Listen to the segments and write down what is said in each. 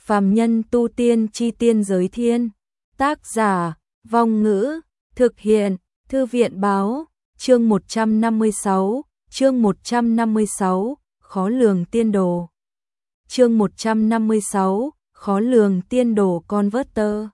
Phàm nhân tu tiên chi tiên giới thiên. Tác giả, Vong Ngữ, thực hiện, Thư viện báo, chương 156, khó lường tiên đồ. Chương 156, khó lường tiên đồ Converter.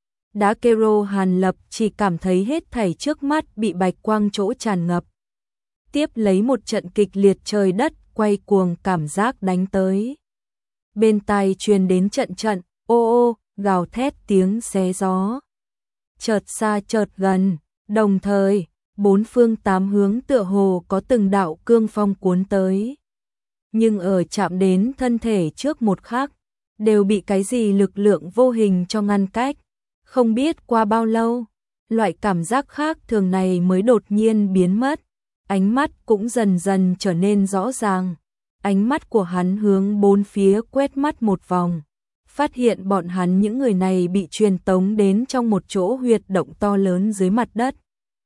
Đã Kero Hàn Lập chỉ cảm thấy hết thảy trước mắt bị bạch quang chỗ tràn ngập. Tiếp lấy một trận kịch liệt trời đất quay cuồng cảm giác đánh tới. Bên tai truyền đến trận trận, ô ô, gào thét tiếng xé gió. Chợt xa chợt gần, đồng thời, bốn phương tám hướng tựa hồ có từng đạo cương phong cuốn tới. Nhưng ở chạm đến thân thể trước một khắc, đều bị cái gì lực lượng vô hình cho ngăn cách. Không biết qua bao lâu, loại cảm giác khác thường này mới đột nhiên biến mất. Ánh mắt cũng dần dần trở nên rõ ràng. Ánh mắt của hắn hướng bốn phía quét mắt một vòng. Phát hiện bọn hắn những người này bị truyền tống đến trong một chỗ huyệt động to lớn dưới mặt đất.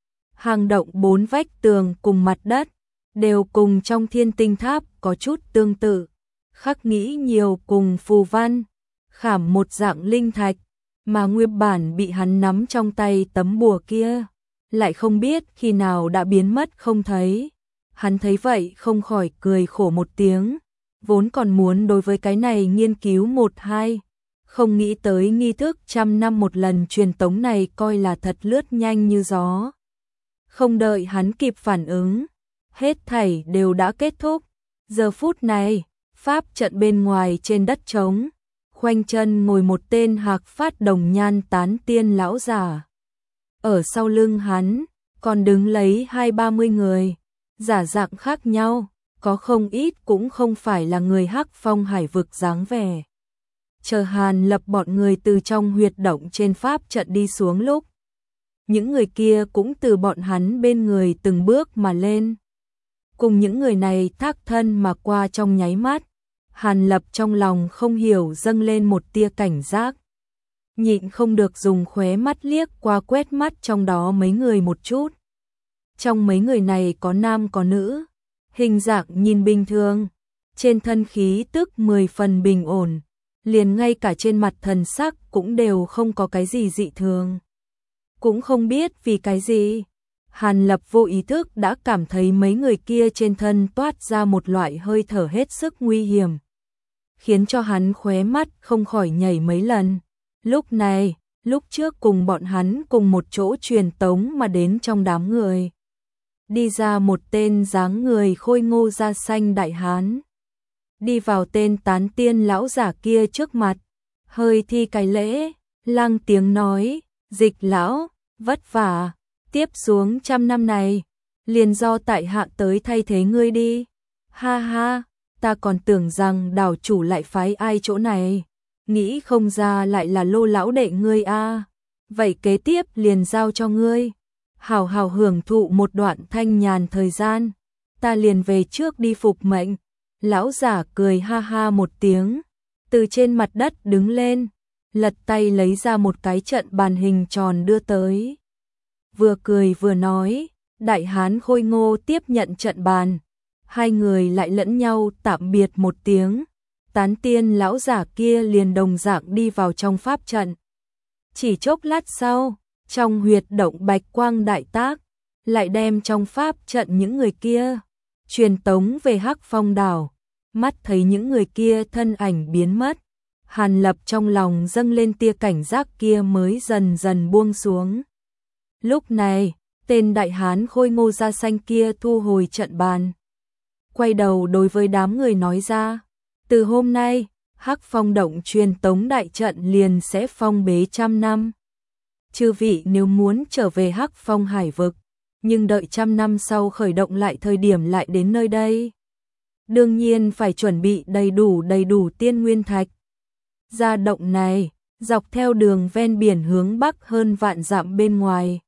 Hang động bốn vách tường cùng mặt đất, đều cùng trong Thiên Tinh Tháp có chút tương tự. Khắc nghĩ nhiều cùng phù văn, khảm một dạng linh thạch, mà nguyên bản bị hắn nắm trong tay tấm bùa kia, lại không biết khi nào đã biến mất không thấy. Hắn thấy vậy không khỏi cười khổ một tiếng, vốn còn muốn đối với cái này nghiên cứu một hai, không nghĩ tới nghi thức 100 năm một lần truyền tống này coi là thật lướt nhanh như gió. Không đợi hắn kịp phản ứng, hết thảy đều đã kết thúc. Giờ phút này, pháp trận bên ngoài trên đất trống, khoanh chân ngồi một tên hạc phát đồng nhan tán tiên lão giả. Ở sau lưng hắn, còn đứng lấy 20-30 người, giả dạng khác nhau, có không ít cũng không phải là người Hắc Phong hải vực dáng vẻ. Chờ Hàn Lập bọn người từ trong huyệt động trên pháp trận đi xuống lúc, những người kia cũng từ bọn hắn bên người từng bước mà lên. Cùng những người này thác thân mà qua trong nháy mắt, Hàn Lập trong lòng không hiểu dâng lên một tia cảnh giác. Nhịn không được dùng khóe mắt liếc qua quét mắt trong đó mấy người một chút. Trong mấy người này có nam có nữ, hình dạng nhìn bình thường, trên thân khí tức 10 phần bình ổn, liền ngay cả trên mặt thần sắc cũng đều không có cái gì dị thường. Cũng không biết vì cái gì, Hàn Lập vô ý thức đã cảm thấy mấy người kia trên thân toát ra một loại hơi thở hết sức nguy hiểm, khiến cho hắn khóe mắt không khỏi nhảy mấy lần. Lúc này, lúc trước cùng bọn hắn cùng một chỗ truyền tống mà đến trong đám người, đi ra một tên dáng người khôi ngô da xanh đại hán. Đi vào tên tán tiên lão giả kia trước mặt, hơi thi cái lễ, lăng tiếng nói, Dịch lão, vất vả, tiếp xuống 100 năm này, liền do tại hạ tới thay thế ngươi đi. Ha ha, ta còn tưởng rằng đảo chủ lại phái ai chỗ này, nghĩ không ra lại là Lô lão đệ ngươi a. Vậy kế tiếp liền giao cho ngươi, hào hào hưởng thụ một đoạn thanh nhàn thời gian, ta liền về trước đi phục mệnh. Lão giả cười ha ha một tiếng, từ trên mặt đất đứng lên, lật tay lấy ra một cái trận bàn hình tròn đưa tới. Vừa cười vừa nói, đại hán khôi ngô tiếp nhận trận bàn, hai người lại lẫn nhau tạm biệt một tiếng. Tán tiên lão giả kia liền đồng dạng đi vào trong pháp trận. Chỉ chốc lát sau, trong huyệt động bạch quang đại tác, lại đem trong pháp trận những người kia truyền tống về Hắc Phong đảo. Mắt thấy những người kia thân ảnh biến mất, Hàn Lập trong lòng dâng lên tia cảnh giác kia mới dần dần buông xuống. Lúc này, tên đại hán khôi ngô da xanh kia thu hồi trận bàn, quay đầu đối với đám người nói ra, từ hôm nay, Hắc Phong động truyền tống đại trận liền sẽ phong bế 100 năm. Chư vị nếu muốn trở về Hắc Phong hải vực, nhưng đợi 100 năm sau khởi động lại thời điểm lại đến nơi đây, đương nhiên phải chuẩn bị đầy đủ tiên nguyên thạch. Ra động này, dọc theo đường ven biển hướng bắc hơn vạn dặm bên ngoài,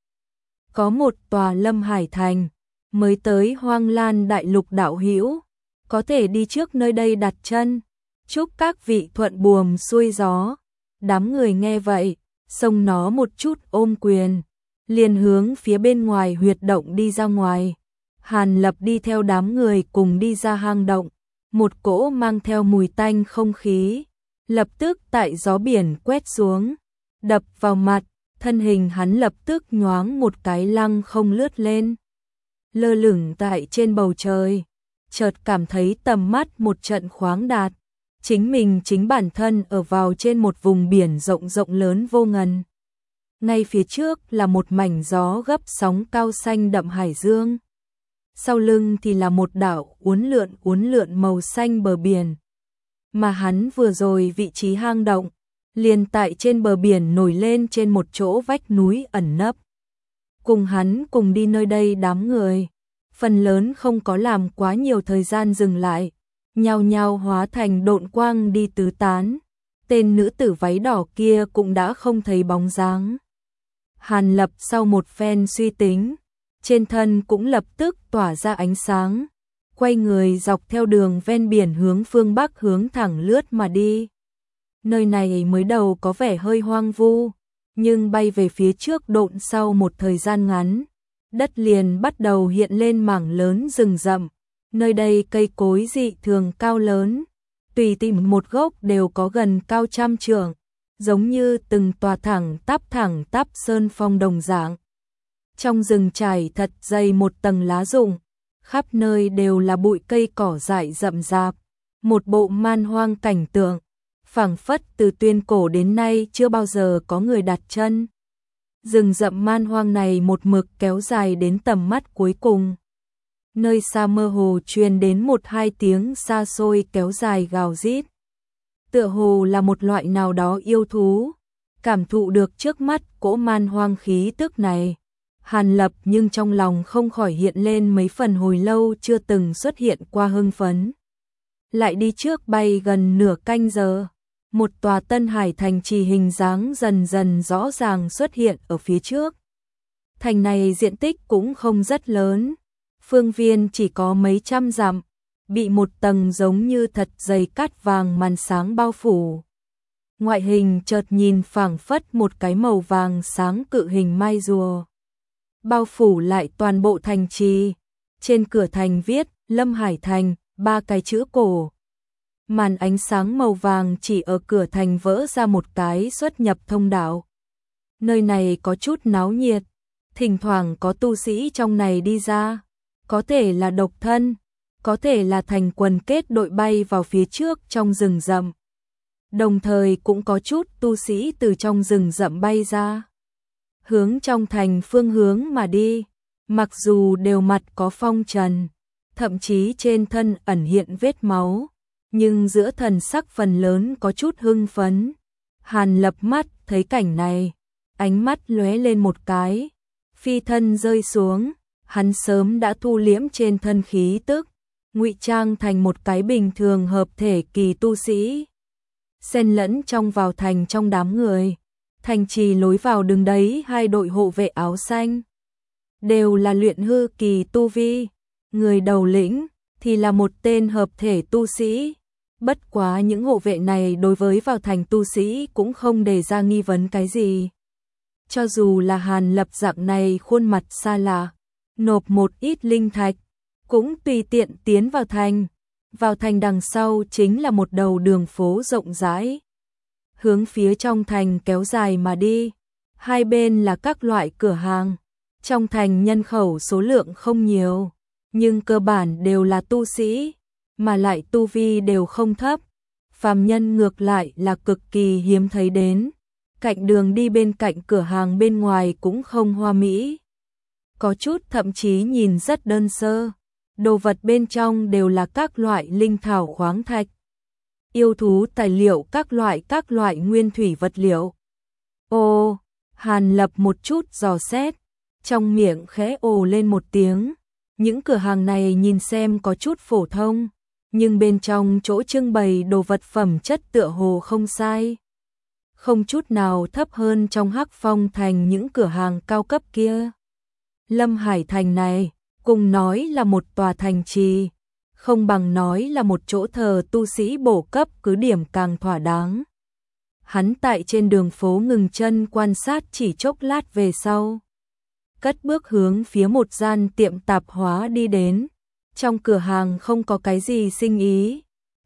có một tòa Lâm Hải Thành, mới tới Hoang Lan đại lục đạo hữu, có thể đi trước nơi đây đặt chân, chúc các vị thuận buồm xuôi gió. Đám người nghe vậy, xông nó một chút ôm quyền, liền hướng phía bên ngoài huyệt động đi ra ngoài. Hàn Lập đi theo đám người cùng đi ra hang động, một cỗ mang theo mùi tanh không khí, lập tức tại gió biển quét xuống, đập vào mặt, thân hình hắn lập tức nhoáng một cái lăng không lướt lên, lơ lửng tại trên bầu trời, chợt cảm thấy tầm mắt một trận khoáng đạt, chính bản thân ở vào trên một vùng biển rộng rộng lớn vô ngần. Ngay phía trước là một mảnh gió gấp sóng cao xanh đậm hải dương. Sau lưng thì là một đảo uốn lượn màu xanh bờ biển. Mà hắn vừa rồi vị trí hang động, liền tại trên bờ biển nổi lên trên một chỗ vách núi ẩn nấp. Cùng hắn cùng đi nơi đây đám người, phần lớn không có làm quá nhiều thời gian dừng lại, nhao nhao hóa thành độn quang đi tứ tán. Tên nữ tử váy đỏ kia cũng đã không thấy bóng dáng. Hàn Lập sau một phen suy tính, trên thân cũng lập tức tỏa ra ánh sáng, quay người dọc theo đường ven biển hướng phương Bắc hướng thẳng lướt mà đi. Nơi này mới đầu có vẻ hơi hoang vu, nhưng bay về phía trước độn sau một thời gian ngắn, đất liền bắt đầu hiện lên mảng lớn rừng rậm. Nơi đây cây cối dị thường cao lớn, tùy tìm một gốc đều có gần cao 100 trượng, giống như từng tòa thẳng tắp sơn phong đồng dạng. Trong rừng trải thật dày một tầng lá rụng, khắp nơi đều là bụi cây cỏ dại rậm rạp, một bộ man hoang cảnh tượng, phảng phất từ tuyên cổ đến nay chưa bao giờ có người đặt chân. Rừng rậm man hoang này một mực kéo dài đến tầm mắt cuối cùng. Nơi xa mơ hồ truyền đến một hai tiếng xa xôi kéo dài gào rít. Tựa hồ là một loại nào đó yêu thú, cảm thụ được trước mắt cỗ man hoang khí tức này. Hàn Lập nhưng trong lòng không khỏi hiện lên mấy phần hồi lâu chưa từng xuất hiện qua hưng phấn. Lại đi trước bay gần nửa canh giờ, một tòa Tân Hải thành trì hình dáng dần dần rõ ràng xuất hiện ở phía trước. Thành này diện tích cũng không rất lớn, phương viên chỉ có mấy trăm dặm, bị một tầng giống như thật dày cát vàng màn sáng bao phủ. Ngoại hình chợt nhìn phảng phất một cái màu vàng sáng cự hình mai rùa, bao phủ lại toàn bộ thành trì. Trên cửa thành viết Lâm Hải Thành, 3 cái chữ cổ. Màn ánh sáng màu vàng chỉ ở cửa thành vỡ ra một cái xuất nhập thông đạo. Nơi này có chút náo nhiệt, thỉnh thoảng có tu sĩ trong này đi ra, có thể là độc thân, có thể là thành quần kết đội bay vào phía trước trong rừng rậm. Đồng thời cũng có chút tu sĩ từ trong rừng rậm bay ra, hướng trong thành phương hướng mà đi, mặc dù đều mặt có phong trần, thậm chí trên thân ẩn hiện vết máu, nhưng giữa thần sắc phần lớn có chút hưng phấn. Hàn Lập mắt thấy cảnh này, ánh mắt lóe lên một cái, phi thân rơi xuống, hắn sớm đã thu liễm trên thân khí tức, ngụy trang thành một cái bình thường hợp thể kỳ tu sĩ, xen lẫn trong vào thành trong đám người. Thành trì lối vào đứng đấy 2 đội hộ vệ áo xanh, đều là luyện hư kỳ tu vi, người đầu lĩnh thì là một tên hợp thể tu sĩ. Bất quá những hộ vệ này đối với vào thành tu sĩ cũng không đề ra nghi vấn cái gì. Cho dù là Hàn Lập dạng này khuôn mặt xa lạ, nộp một ít linh thạch, cũng tùy tiện tiến vào thành. Vào thành đằng sau chính là một đầu đường phố rộng rãi, hướng phía trong thành kéo dài mà đi. Hai bên là các loại cửa hàng. Trong thành nhân khẩu số lượng không nhiều, nhưng cơ bản đều là tu sĩ, mà lại tu vi đều không thấp. Phàm nhân ngược lại là cực kỳ hiếm thấy đến. Cạnh đường đi bên cạnh cửa hàng bên ngoài cũng không hoa mỹ, có chút thậm chí nhìn rất đơn sơ. Đồ vật bên trong đều là các loại linh thảo khoáng thạch, yêu thú tài liệu, các loại nguyên thủy vật liệu. Ô, Hàn Lập một chút dò xét, trong miệng khẽ ồ lên một tiếng. Những cửa hàng này nhìn xem có chút phổ thông, nhưng bên trong chỗ trưng bày đồ vật phẩm chất tựa hồ không sai, không chút nào thấp hơn trong Hắc Phong thành những cửa hàng cao cấp kia. Lâm Hải thành này, cùng nói là một tòa thành trì, không bằng nói là một chỗ thờ tu sĩ bổ cấp cứ điểm càng thỏa đáng. Hắn tại trên đường phố ngừng chân quan sát chỉ chốc lát về sau, cất bước hướng phía một gian tiệm tạp hóa đi đến. Trong cửa hàng không có cái gì sinh ý,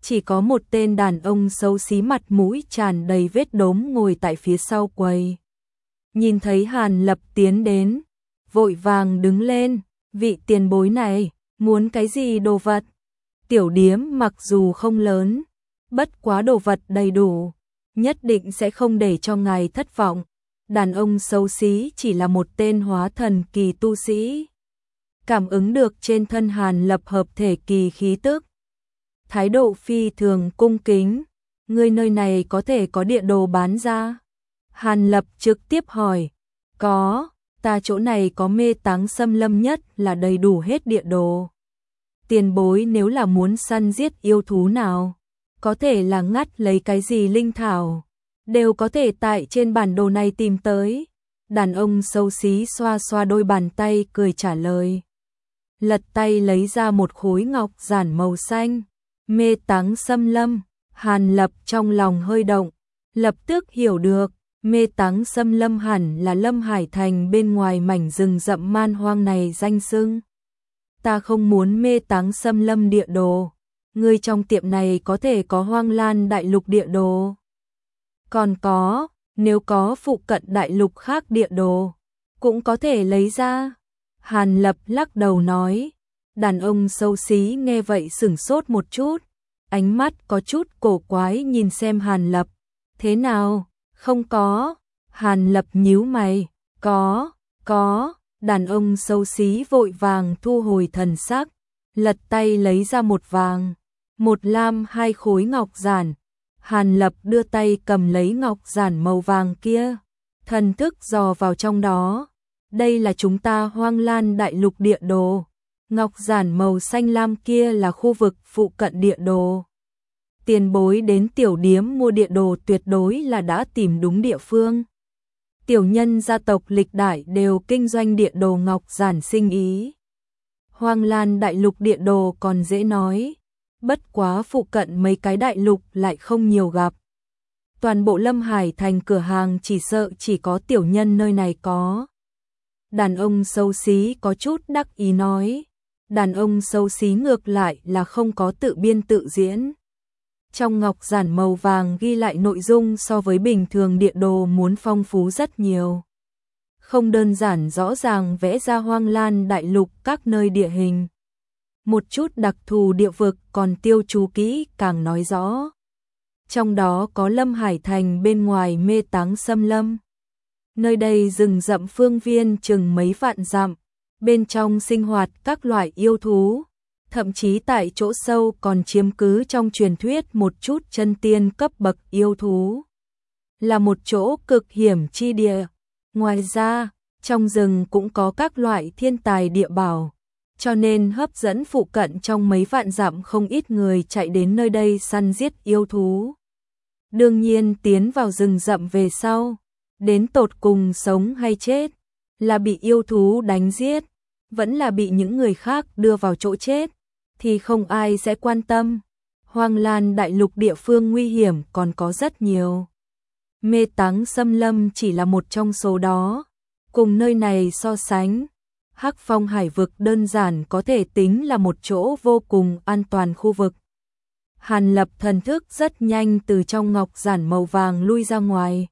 chỉ có một tên đàn ông xấu xí mặt mũi tràn đầy vết đốm ngồi tại phía sau quầy. Nhìn thấy Hàn Lập tiến đến, vội vàng đứng lên, vị tiền bối này, muốn cái gì đồ vật? Tiểu điếm mặc dù không lớn, bất quá đồ vật đầy đủ, nhất định sẽ không để cho ngài thất vọng. Đàn ông xấu xí chỉ là một tên hóa thần kỳ tu sĩ. Cảm ứng được trên thân Hàn Lập hợp thể kỳ khí tức. Thái độ phi thường cung kính, người nơi này có thể có địa đồ bán ra? Hàn Lập trực tiếp hỏi, có, ta chỗ này có mê táng xâm lâm nhất là đầy đủ hết địa đồ. Tiền bối nếu là muốn săn giết yêu thú nào, có thể là ngắt lấy cái gì linh thảo, đều có thể tại trên bản đồ này tìm tới. Đàn ông xấu xí xoa xoa đôi bàn tay cười trả lời. Lật tay lấy ra một khối ngọc giản màu xanh. Mê táng xâm lâm, Hàn Lập trong lòng hơi động, lập tức hiểu được, mê táng xâm lâm hẳn là Lâm Hải Thành bên ngoài mảnh rừng rậm man hoang này danh xưng. Ta không muốn mê táng xâm lâm địa đồ, người trong tiệm này có thể có Hoang Lan đại lục địa đồ. Còn có, nếu có phụ cận đại lục khác địa đồ, cũng có thể lấy ra. Hàn Lập lắc đầu nói. Đàn ông xấu xí nghe vậy sửng sốt một chút, ánh mắt có chút cổ quái nhìn xem Hàn Lập. Thế nào, không có? Hàn Lập nhíu mày, có. Đàn ông xấu xí vội vàng thu hồi thần sắc, lật tay lấy ra một vàng, một lam hai khối ngọc giản. Hàn Lập đưa tay cầm lấy ngọc giản màu vàng kia, thần thức dò vào trong đó. Đây là chúng ta Hoang Lan đại lục địa đồ. Ngọc giản màu xanh lam kia là khu vực phụ cận địa đồ. Tiền bối đến tiểu điếm mua địa đồ tuyệt đối là đã tìm đúng địa phương. Tiểu nhân gia tộc lịch đại đều kinh doanh địa đồ ngọc giản sinh ý. Hoang Lan đại lục địa đồ còn dễ nói, bất quá phụ cận mấy cái đại lục lại không nhiều gặp. Toàn bộ Lâm Hải Thành cửa hàng chỉ sợ chỉ có tiểu nhân nơi này có. Đàn ông xấu xí có chút đắc ý nói. Đàn ông xấu xí ngược lại là không có tự biên tự diễn. Trong ngọc giản màu vàng ghi lại nội dung so với bình thường địa đồ muốn phong phú rất nhiều. Không đơn giản rõ ràng vẽ ra Hoang Lan đại lục các nơi địa hình. Một chút đặc thù địa vực còn tiêu chú kỹ càng nói rõ. Trong đó có Lâm Hải Thành bên ngoài mê táng xâm lâm. Nơi đây rừng rậm phương viên chừng mấy vạn dặm. Bên trong sinh hoạt các loại yêu thú, thậm chí tại chỗ sâu còn chiếm cứ trong truyền thuyết một chút chân tiên cấp bậc yêu thú. Là một chỗ cực hiểm chi địa. Ngoài ra, trong rừng cũng có các loại thiên tài địa bảo, cho nên hấp dẫn phụ cận trong mấy vạn dặm không ít người chạy đến nơi đây săn giết yêu thú. Đương nhiên tiến vào rừng rậm về sau, đến tột cùng sống hay chết, là bị yêu thú đánh giết, vẫn là bị những người khác đưa vào chỗ chết, thì không ai sẽ quan tâm. Hoang Lan đại lục địa phương nguy hiểm còn có rất nhiều. Mê táng xâm lâm chỉ là một trong số đó. Cùng nơi này so sánh, Hắc Phong hải vực đơn giản có thể tính là một chỗ vô cùng an toàn khu vực. Hàn Lập thần thức rất nhanh từ trong ngọc giản màu vàng lui ra ngoài.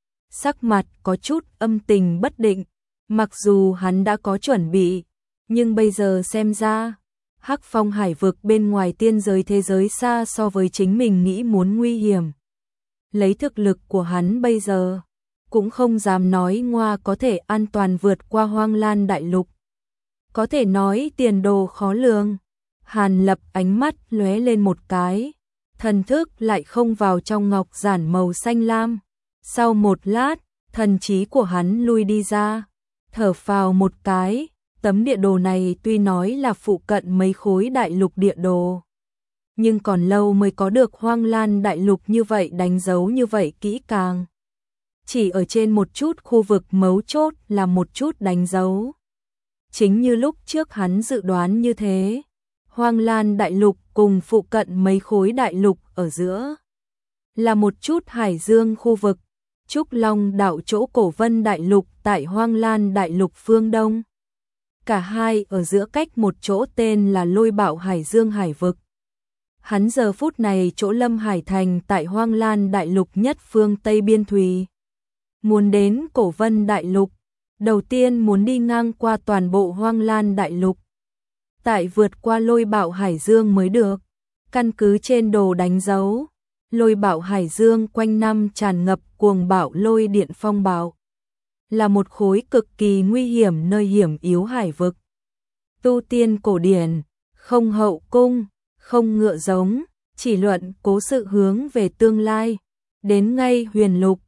Sắc mặt có chút âm tình bất định, mặc dù hắn đã có chuẩn bị, nhưng bây giờ xem ra, Hắc Phong hải vực bên ngoài tiên giới thế giới xa so với chính mình nghĩ muốn nguy hiểm. Lấy thực lực của hắn bây giờ, cũng không dám nói ngoa có thể an toàn vượt qua Hoang Lan đại lục. Có thể nói tiền đồ khó lường. Hàn Lập ánh mắt lóe lên một cái, thần thức lại không vào trong ngọc giản màu xanh lam. Sau một lát, thần trí của hắn lui đi ra, thở phào một cái. Tấm địa đồ này tuy nói là phụ cận mấy khối đại lục địa đồ, nhưng còn lâu mới có được Hoang Lan đại lục như vậy đánh dấu như vậy kỹ càng. Chỉ ở trên một chút khu vực mấu chốt là một chút đánh dấu. Chính như lúc trước hắn dự đoán như thế, Hoang Lan đại lục cùng phụ cận mấy khối đại lục ở giữa là một chút hải dương khu vực. Trúc Long đảo chỗ Cổ Vân đại lục tại Hoang Lan đại lục phương Đông. Cả hai ở giữa cách một chỗ tên là Lôi Bạo Hải Dương hải vực. Hắn giờ phút này chỗ Lâm Hải Thành tại Hoang Lan Đại Lục nhất phương Tây Biên Thùy. Muốn đến Cổ Vân Đại Lục, đầu tiên muốn đi ngang qua toàn bộ Hoang Lan Đại Lục. Tại vượt qua Lôi Bạo Hải Dương mới được. Căn cứ trên đồ đánh dấu, Lôi Bạo Hải Dương quanh năm tràn ngập cuồng bạo lôi điện phong bạo. Là một khối cực kỳ nguy hiểm nơi hiểm yếu hải vực. Tu tiên cổ điển, không hậu cung, không ngựa giống, chỉ luận cố sự hướng về tương lai. Đến ngay Huyền Lục,